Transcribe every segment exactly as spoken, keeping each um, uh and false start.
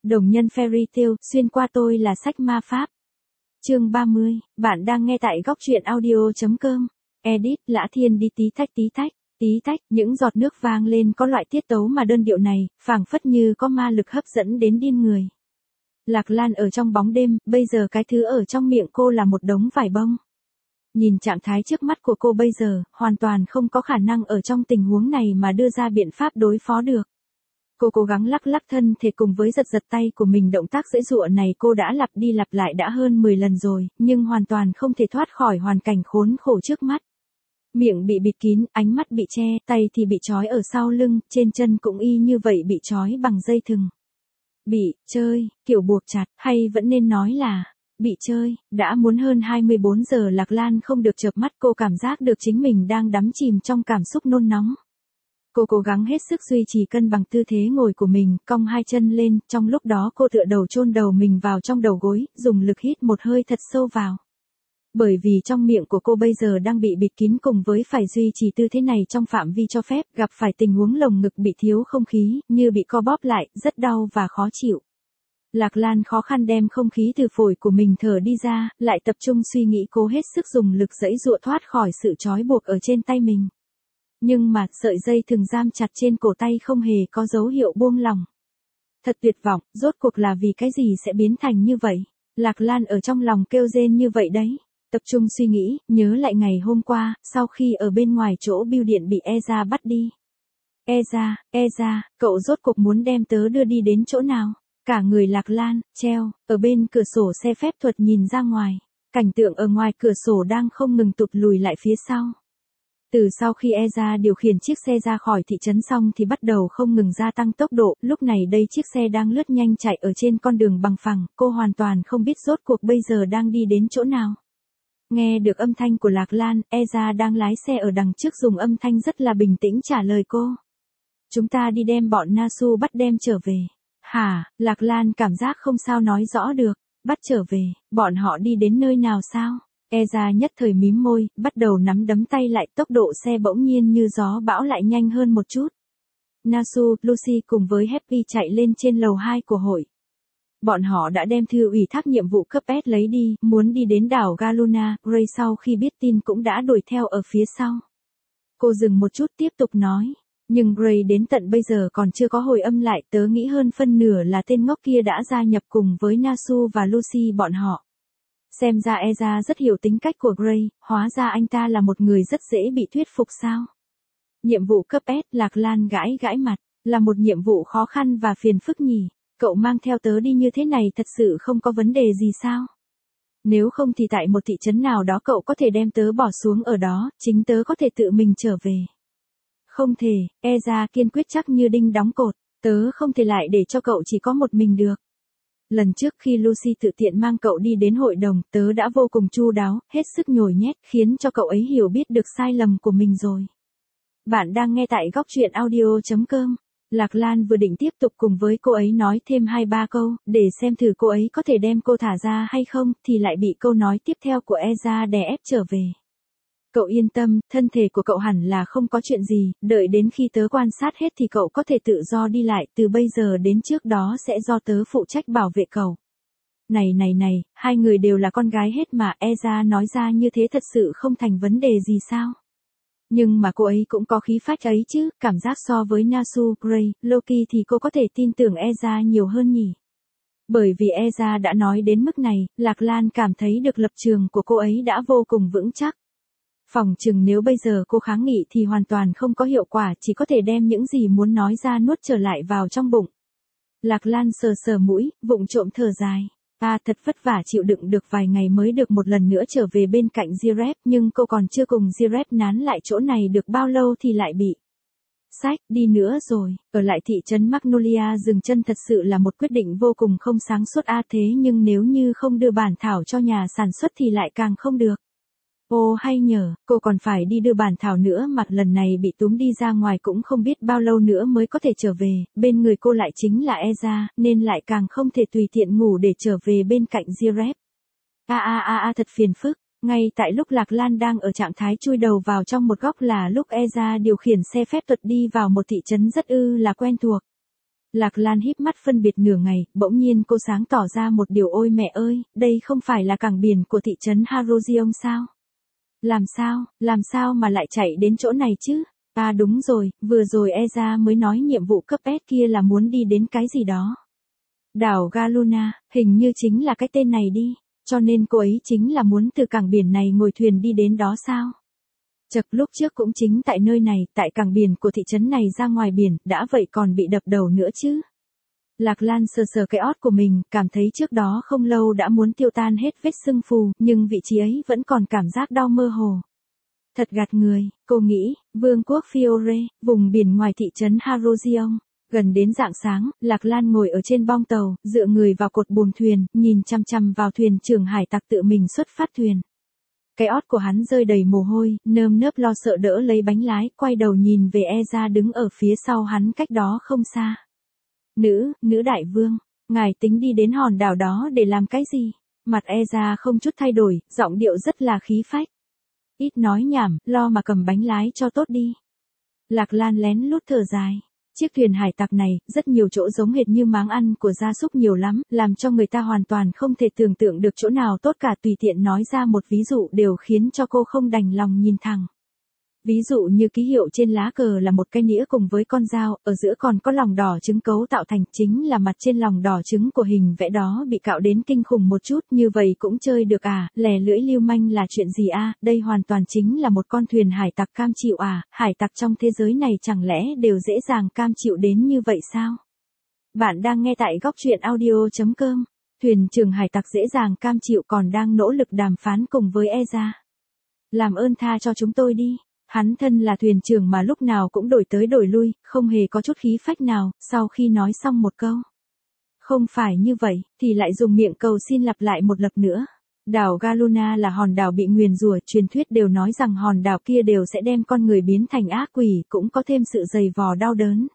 Đồng nhân Fairy Tail, xuyên qua tôi là sách ma pháp. Chương ba mươi, bạn đang nghe tại góc truyện audio.com. Edit, Lã Thiên đi tí tách tí tách, tí tách, những giọt nước vang lên có loại tiết tấu mà đơn điệu này, phảng phất như có ma lực hấp dẫn đến điên người. Lạc Lan ở trong bóng đêm, bây giờ cái thứ ở trong miệng cô là một đống vải bông. Nhìn trạng thái trước mắt của cô bây giờ, hoàn toàn không có khả năng ở trong tình huống này mà đưa ra biện pháp đối phó được. Cô cố gắng lắc lắc thân thể cùng với giật giật tay của mình, động tác giãy giụa này cô đã lặp đi lặp lại đã hơn mười lần rồi, nhưng hoàn toàn không thể thoát khỏi hoàn cảnh khốn khổ trước mắt. Miệng bị bịt kín, ánh mắt bị che, tay thì bị trói ở sau lưng, trên chân cũng y như vậy bị trói bằng dây thừng. Bị chơi, kiểu buộc chặt, hay vẫn nên nói là bị chơi. Đã muốn hơn hai mươi bốn giờ Lạc Lan không được chợp mắt, cô cảm giác được chính mình đang đắm chìm trong cảm xúc nôn nóng. Cô cố gắng hết sức duy trì cân bằng tư thế ngồi của mình, cong hai chân lên, trong lúc đó cô tựa đầu chôn đầu mình vào trong đầu gối, dùng lực hít một hơi thật sâu vào. Bởi vì trong miệng của cô bây giờ đang bị bịt kín, cùng với phải duy trì tư thế này trong phạm vi cho phép, gặp phải tình huống lồng ngực bị thiếu không khí, như bị co bóp lại, rất đau và khó chịu. Lạc Lan khó khăn đem không khí từ phổi của mình thở đi ra, lại tập trung suy nghĩ cố hết sức dùng lực giãy giụa thoát khỏi sự trói buộc ở trên tay mình. Nhưng mà sợi dây thừng giam chặt trên cổ tay không hề có dấu hiệu buông lỏng. Thật tuyệt vọng, rốt cuộc là vì cái gì sẽ biến thành như vậy? Lạc Lan ở trong lòng kêu rên như vậy đấy. Tập trung suy nghĩ, nhớ lại ngày hôm qua, sau khi ở bên ngoài chỗ bưu điện bị Eza bắt đi. Eza, Eza, cậu rốt cuộc muốn đem tớ đưa đi đến chỗ nào? Cả người Lạc Lan, treo, ở bên cửa sổ xe phép thuật nhìn ra ngoài. Cảnh tượng ở ngoài cửa sổ đang không ngừng tụt lùi lại phía sau. Từ sau khi Eza điều khiển chiếc xe ra khỏi thị trấn xong thì bắt đầu không ngừng gia tăng tốc độ, lúc này đây chiếc xe đang lướt nhanh chạy ở trên con đường bằng phẳng, cô hoàn toàn không biết rốt cuộc bây giờ đang đi đến chỗ nào. Nghe được âm thanh của Lạc Lan, Eza đang lái xe ở đằng trước dùng âm thanh rất là bình tĩnh trả lời cô. Chúng ta đi đem bọn Nasu bắt đem trở về. Hả, Lạc Lan cảm giác không sao nói rõ được, bắt trở về, bọn họ đi đến nơi nào sao? Eza nhất thời mím môi, bắt đầu nắm đấm tay lại, tốc độ xe bỗng nhiên như gió bão lại nhanh hơn một chút. Nasu, Lucy cùng với Happy chạy lên trên lầu hai của hội. Bọn họ đã đem thư ủy thác nhiệm vụ cấp S lấy đi, muốn đi đến đảo Galuna. Ray sau khi biết tin cũng đã đuổi theo ở phía sau. Cô dừng một chút tiếp tục nói. Nhưng Ray đến tận bây giờ còn chưa có hồi âm lại, tớ nghĩ hơn phân nửa là tên ngốc kia đã gia nhập cùng với Nasu và Lucy bọn họ. Xem ra Eza rất hiểu tính cách của Gray, hóa ra anh ta là một người rất dễ bị thuyết phục sao. Nhiệm vụ cấp S, Lạc Lan gãi gãi mặt, là một nhiệm vụ khó khăn và phiền phức nhỉ. Cậu mang theo tớ đi như thế này thật sự không có vấn đề gì sao? Nếu không thì tại một thị trấn nào đó cậu có thể đem tớ bỏ xuống ở đó, chính tớ có thể tự mình trở về. Không thể, Eza kiên quyết chắc như đinh đóng cột, tớ không thể lại để cho cậu chỉ có một mình được. Lần trước khi Lucy tự tiện mang cậu đi đến hội đồng, tớ đã vô cùng chu đáo, hết sức nhồi nhét, khiến cho cậu ấy hiểu biết được sai lầm của mình rồi. Bạn đang nghe tại góc truyện audio.com. Lạc Lan vừa định tiếp tục cùng với cô ấy nói thêm hai ba câu, để xem thử cô ấy có thể đem cô thả ra hay không, thì lại bị câu nói tiếp theo của Eza đè ép trở về. Cậu yên tâm, thân thể của cậu hẳn là không có chuyện gì, đợi đến khi tớ quan sát hết thì cậu có thể tự do đi lại, từ bây giờ đến trước đó sẽ do tớ phụ trách bảo vệ cậu. Này này này, hai người đều là con gái hết mà, Eza nói ra như thế thật sự không thành vấn đề gì sao? Nhưng mà cô ấy cũng có khí phách ấy chứ, cảm giác so với Nasu, Gray, Loki thì cô có thể tin tưởng Eza nhiều hơn nhỉ? Bởi vì Eza đã nói đến mức này, Lạc Lan cảm thấy được lập trường của cô ấy đã vô cùng vững chắc. Phỏng chừng nếu bây giờ cô kháng nghị thì hoàn toàn không có hiệu quả, chỉ có thể đem những gì muốn nói ra nuốt trở lại vào trong bụng. Lạc Lan sờ sờ mũi, vụng trộm thở dài. À, thật vất vả chịu đựng được vài ngày mới được một lần nữa trở về bên cạnh Jirep, nhưng cô còn chưa cùng Jirep nán lại chỗ này được bao lâu thì lại bị sách đi nữa rồi. Ở lại thị trấn Magnolia dừng chân thật sự là một quyết định vô cùng không sáng suốt a, thế nhưng nếu như không đưa bản thảo cho nhà sản xuất thì lại càng không được. Ô hay nhờ, cô còn phải đi đưa bản thảo nữa mà lần này bị túm đi ra ngoài cũng không biết bao lâu nữa mới có thể trở về, bên người cô lại chính là Eza, nên lại càng không thể tùy tiện ngủ để trở về bên cạnh Jirep. A a a a thật phiền phức, ngay tại lúc Lạc Lan đang ở trạng thái chui đầu vào trong một góc là lúc Eza điều khiển xe phép thuật đi vào một thị trấn rất ư là quen thuộc. Lạc Lan híp mắt phân biệt nửa ngày, bỗng nhiên cô sáng tỏ ra một điều, ôi mẹ ơi, đây không phải là cảng biển của thị trấn Harozion sao? Làm sao, làm sao mà lại chạy đến chỗ này chứ? À đúng rồi, vừa rồi Eza mới nói nhiệm vụ cấp S kia là muốn đi đến cái gì đó. Đảo Galuna, hình như chính là cái tên này đi, cho nên cô ấy chính là muốn từ cảng biển này ngồi thuyền đi đến đó sao? Chật, lúc trước cũng chính tại nơi này, tại cảng biển của thị trấn này ra ngoài biển, đã vậy còn bị đập đầu nữa chứ. Lạc Lan sờ sờ cái ót của mình, cảm thấy trước đó không lâu đã muốn tiêu tan hết vết sưng phù, nhưng vị trí ấy vẫn còn cảm giác đau mơ hồ. Thật gạt người, cô nghĩ, vương quốc Fiore, vùng biển ngoài thị trấn Harozion. Gần đến rạng sáng, Lạc Lan ngồi ở trên bong tàu, dựa người vào cột buồm thuyền, nhìn chăm chăm vào thuyền trưởng hải tặc tự mình xuất phát thuyền. Cái ót của hắn rơi đầy mồ hôi, nơm nớp lo sợ đỡ lấy bánh lái, quay đầu nhìn về Eza đứng ở phía sau hắn cách đó không xa. Nữ, nữ đại vương, ngài tính đi đến hòn đảo đó để làm cái gì? Mặt Eza không chút thay đổi, giọng điệu rất là khí phách. Ít nói nhảm, lo mà cầm bánh lái cho tốt đi. Lạc Lan lén lút thở dài. Chiếc thuyền hải tặc này, rất nhiều chỗ giống hệt như máng ăn của gia súc nhiều lắm, làm cho người ta hoàn toàn không thể tưởng tượng được chỗ nào tốt cả, tùy tiện nói ra một ví dụ đều khiến cho cô không đành lòng nhìn thẳng. Ví dụ như ký hiệu trên lá cờ là một cái nĩa cùng với con dao, ở giữa còn có lòng đỏ trứng cấu tạo thành, chính là mặt trên lòng đỏ trứng của hình vẽ đó bị cạo đến kinh khủng một chút, như vậy cũng chơi được à, lè lưỡi lưu manh là chuyện gì a? Đây hoàn toàn chính là một con thuyền hải tặc cam chịu à, hải tặc trong thế giới này chẳng lẽ đều dễ dàng cam chịu đến như vậy sao? Bạn đang nghe tại góc truyện audio chấm com, thuyền trưởng hải tặc dễ dàng cam chịu còn đang nỗ lực đàm phán cùng với Eza. Làm ơn tha cho chúng tôi đi. Hắn thân là thuyền trưởng mà lúc nào cũng đổi tới đổi lui, không hề có chút khí phách nào, sau khi nói xong một câu. Không phải như vậy, thì lại dùng miệng cầu xin lặp lại một lần nữa. Đảo Galuna là hòn đảo bị nguyền rủa, truyền thuyết đều nói rằng hòn đảo kia đều sẽ đem con người biến thành ác quỷ, cũng có thêm sự dày vò đau đớn.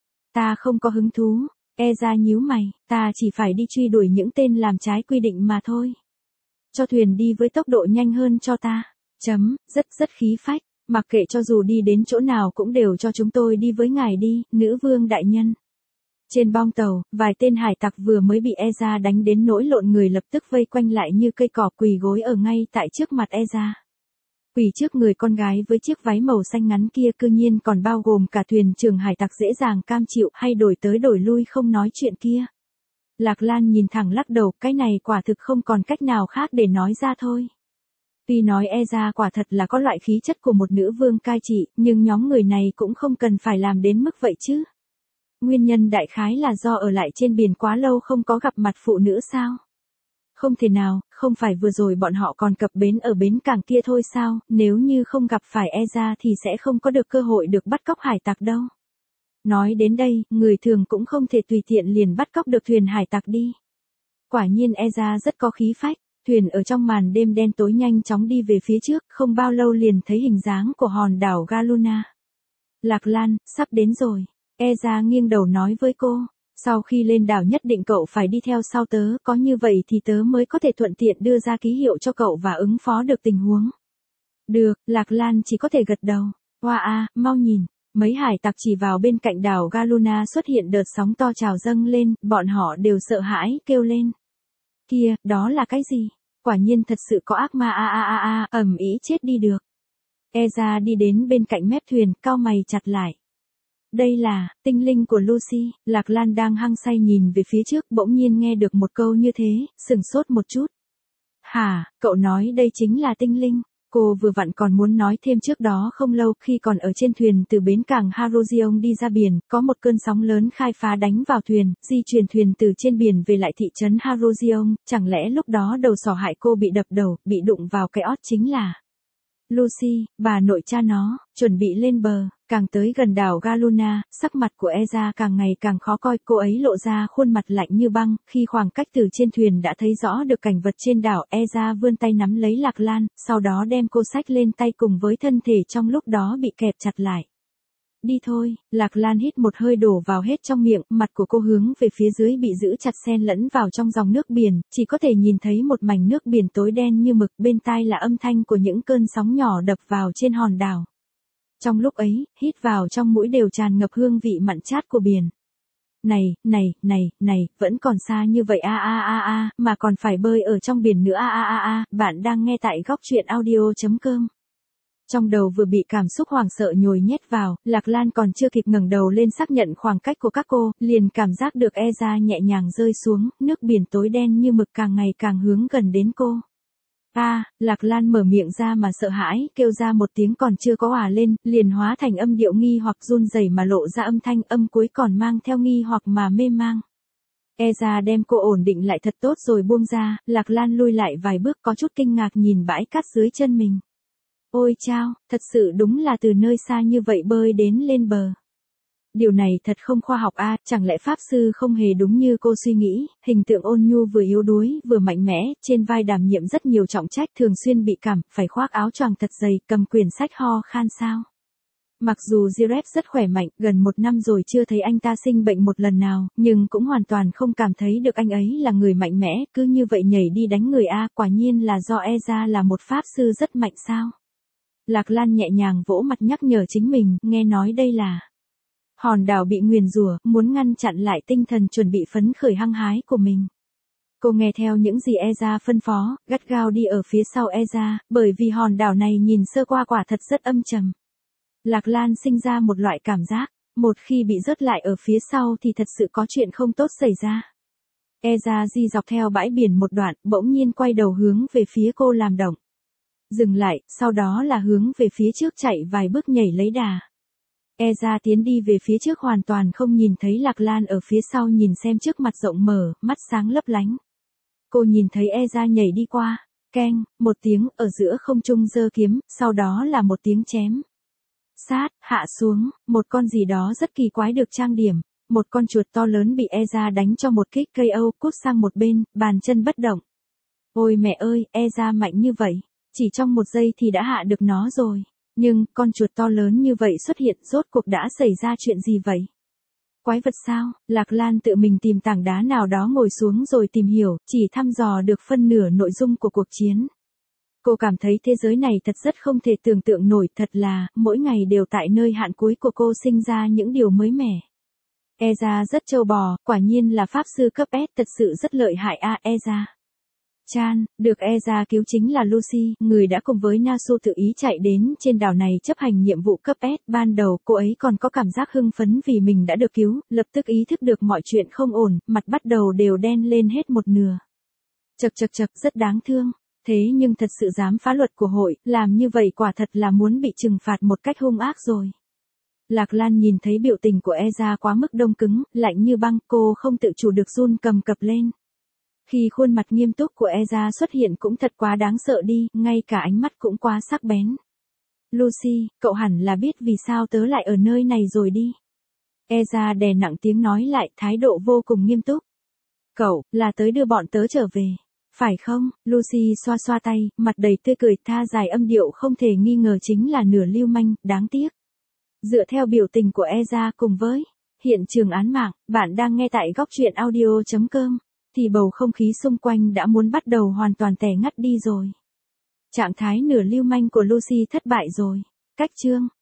Ta không có hứng thú, Eza nhíu mày, ta chỉ phải đi truy đuổi những tên làm trái quy định mà thôi. Cho thuyền đi với tốc độ nhanh hơn cho ta. Chấm, rất rất khí phách. Mặc kệ cho dù đi đến chỗ nào cũng đều cho chúng tôi đi với ngài đi, nữ vương đại nhân. Trên bong tàu, vài tên hải tặc vừa mới bị Eza đánh đến nỗi lộn người lập tức vây quanh lại như cây cỏ, quỳ gối ở ngay tại trước mặt Eza. Quỳ trước người con gái với chiếc váy màu xanh ngắn kia cư nhiên còn bao gồm cả thuyền trưởng hải tặc dễ dàng cam chịu hay đổi tới đổi lui không nói chuyện kia. Lạc Lan nhìn thẳng lắc đầu, cái này quả thực không còn cách nào khác để nói ra thôi. Tuy nói Eza quả thật là có loại khí chất của một nữ vương cai trị, nhưng nhóm người này cũng không cần phải làm đến mức vậy chứ. Nguyên nhân đại khái là do ở lại trên biển quá lâu không có gặp mặt phụ nữ sao? Không thể nào, không phải vừa rồi bọn họ còn cập bến ở bến cảng kia thôi sao, nếu như không gặp phải Eza thì sẽ không có được cơ hội được bắt cóc hải tặc đâu. Nói đến đây, người thường cũng không thể tùy tiện liền bắt cóc được thuyền hải tặc đi. Quả nhiên Eza rất có khí phách. Thuyền ở trong màn đêm đen tối nhanh chóng đi về phía trước, không bao lâu liền thấy hình dáng của hòn đảo Galuna. Lạc Lan, sắp đến rồi. Eza nghiêng đầu nói với cô, sau khi lên đảo nhất định cậu phải đi theo sau tớ, có như vậy thì tớ mới có thể thuận tiện đưa ra ký hiệu cho cậu và ứng phó được tình huống. Được, Lạc Lan chỉ có thể gật đầu. Hoa a, mau nhìn. Mấy hải tặc chỉ vào bên cạnh đảo Galuna xuất hiện đợt sóng to trào dâng lên, bọn họ đều sợ hãi, kêu lên. Kia, đó là cái gì? Quả nhiên thật sự có ác ma a a a a, ầm ĩ chết đi được. Eza đi đến bên cạnh mép thuyền, cau mày chặt lại. Đây là, tinh linh của Lucy, Lạc Lan đang hăng say nhìn về phía trước, bỗng nhiên nghe được một câu như thế, sửng sốt một chút. Hả, cậu nói đây chính là tinh linh? Cô vừa vặn còn muốn nói thêm trước đó không lâu khi còn ở trên thuyền từ bến cảng Harozion đi ra biển, có một cơn sóng lớn khai phá đánh vào thuyền, di chuyển thuyền từ trên biển về lại thị trấn Harozion, chẳng lẽ lúc đó đầu sỏ hại cô bị đập đầu, bị đụng vào cái ót chính là Lucy, bà nội cha nó, chuẩn bị lên bờ, càng tới gần đảo Galuna, sắc mặt của Eza càng ngày càng khó coi, cô ấy lộ ra khuôn mặt lạnh như băng, khi khoảng cách từ trên thuyền đã thấy rõ được cảnh vật trên đảo, Eza vươn tay nắm lấy Lạc Lan, sau đó đem cô xách lên tay cùng với thân thể trong lúc đó bị kẹp chặt lại. Đi thôi, Lạc Lan hít một hơi đổ vào hết trong miệng, mặt của cô hướng về phía dưới bị giữ chặt xen lẫn vào trong dòng nước biển, chỉ có thể nhìn thấy một mảnh nước biển tối đen như mực, bên tai là âm thanh của những cơn sóng nhỏ đập vào trên hòn đảo. Trong lúc ấy, hít vào trong mũi đều tràn ngập hương vị mặn chát của biển. này, này, này, này, vẫn còn xa như vậy a a a a, mà còn phải bơi ở trong biển nữa a a a a, bạn đang nghe tại góc truyện audio.com. Trong đầu vừa bị cảm xúc hoảng sợ nhồi nhét vào, Lạc Lan còn chưa kịp ngẩng đầu lên xác nhận khoảng cách của các cô, liền cảm giác được Eza nhẹ nhàng rơi xuống, nước biển tối đen như mực càng ngày càng hướng gần đến cô. A, à, Lạc Lan mở miệng ra mà sợ hãi, kêu ra một tiếng còn chưa có òa lên, liền hóa thành âm điệu nghi hoặc run rẩy mà lộ ra âm thanh âm cuối còn mang theo nghi hoặc mà mê mang. Eza đem cô ổn định lại thật tốt rồi buông ra, Lạc Lan lui lại vài bước có chút kinh ngạc nhìn bãi cát dưới chân mình. Ôi chao, thật sự đúng là từ nơi xa như vậy bơi đến lên bờ. Điều này thật không khoa học a, à, chẳng lẽ pháp sư không hề đúng như cô suy nghĩ, hình tượng ôn nhu vừa yếu đuối, vừa mạnh mẽ, trên vai đảm nhiệm rất nhiều trọng trách, thường xuyên bị cảm, phải khoác áo choàng thật dày, cầm quyển sách ho khan sao. Mặc dù Girep rất khỏe mạnh, gần một năm rồi chưa thấy anh ta sinh bệnh một lần nào, nhưng cũng hoàn toàn không cảm thấy được anh ấy là người mạnh mẽ, cứ như vậy nhảy đi đánh người a, à, quả nhiên là do Eza là một pháp sư rất mạnh sao. Lạc Lan nhẹ nhàng vỗ mặt nhắc nhở chính mình, nghe nói đây là hòn đảo bị nguyền rủa, muốn ngăn chặn lại tinh thần chuẩn bị phấn khởi hăng hái của mình. Cô nghe theo những gì Eza phân phó, gắt gao đi ở phía sau Eza, bởi vì hòn đảo này nhìn sơ qua quả thật rất âm trầm. Lạc Lan sinh ra một loại cảm giác, một khi bị rớt lại ở phía sau thì thật sự có chuyện không tốt xảy ra. Eza di dọc theo bãi biển một đoạn, bỗng nhiên quay đầu hướng về phía cô làm động. Dừng lại, sau đó là hướng về phía trước chạy vài bước nhảy lấy đà. Eza tiến đi về phía trước hoàn toàn không nhìn thấy Lạc Lan ở phía sau nhìn xem trước mặt rộng mở, mắt sáng lấp lánh. Cô nhìn thấy Eza nhảy đi qua, keng, một tiếng ở giữa không trung giơ kiếm, sau đó là một tiếng chém. Sát, hạ xuống, một con gì đó rất kỳ quái được trang điểm, một con chuột to lớn bị Eza đánh cho một kích ca o cút sang một bên, bàn chân bất động. Ôi mẹ ơi, Eza mạnh như vậy, chỉ trong một giây thì đã hạ được nó rồi. Nhưng, con chuột to lớn như vậy xuất hiện, rốt cuộc đã xảy ra chuyện gì vậy? Quái vật sao? Lạc Lan tự mình tìm tảng đá nào đó ngồi xuống rồi tìm hiểu, chỉ thăm dò được phân nửa nội dung của cuộc chiến. Cô cảm thấy thế giới này thật rất không thể tưởng tượng nổi, thật là, mỗi ngày đều tại nơi hạn cuối của cô sinh ra những điều mới mẻ. Eza rất trâu bò, quả nhiên là pháp sư cấp S, thật sự rất lợi hại a à, Eza. Chan, được Eza cứu chính là Lucy, người đã cùng với Nasu tự ý chạy đến trên đảo này chấp hành nhiệm vụ cấp S. Ban đầu cô ấy còn có cảm giác hưng phấn vì mình đã được cứu, lập tức ý thức được mọi chuyện không ổn, mặt bắt đầu đều đen lên hết một nửa. Chật chật chật, rất đáng thương. Thế nhưng thật sự dám phá luật của hội, làm như vậy quả thật là muốn bị trừng phạt một cách hung ác rồi. Lạc Lan nhìn thấy biểu tình của Eza quá mức đông cứng, lạnh như băng, cô không tự chủ được run cầm cập lên. Khi khuôn mặt nghiêm túc của Eza xuất hiện cũng thật quá đáng sợ đi, ngay cả ánh mắt cũng quá sắc bén. Lucy, cậu hẳn là biết vì sao tớ lại ở nơi này rồi đi. Eza đè nặng tiếng nói lại, thái độ vô cùng nghiêm túc. Cậu, là tới đưa bọn tớ trở về. Phải không? Lucy xoa xoa tay, mặt đầy tươi cười, tha dài âm điệu không thể nghi ngờ chính là nửa lưu manh, đáng tiếc. Dựa theo biểu tình của Eza cùng với hiện trường án mạng, bạn đang nghe tại góc truyện audio.com. Thì bầu không khí xung quanh đã muốn bắt đầu hoàn toàn tẻ ngắt đi rồi. Trạng thái nửa lưu manh của Lucy thất bại rồi. Cách chương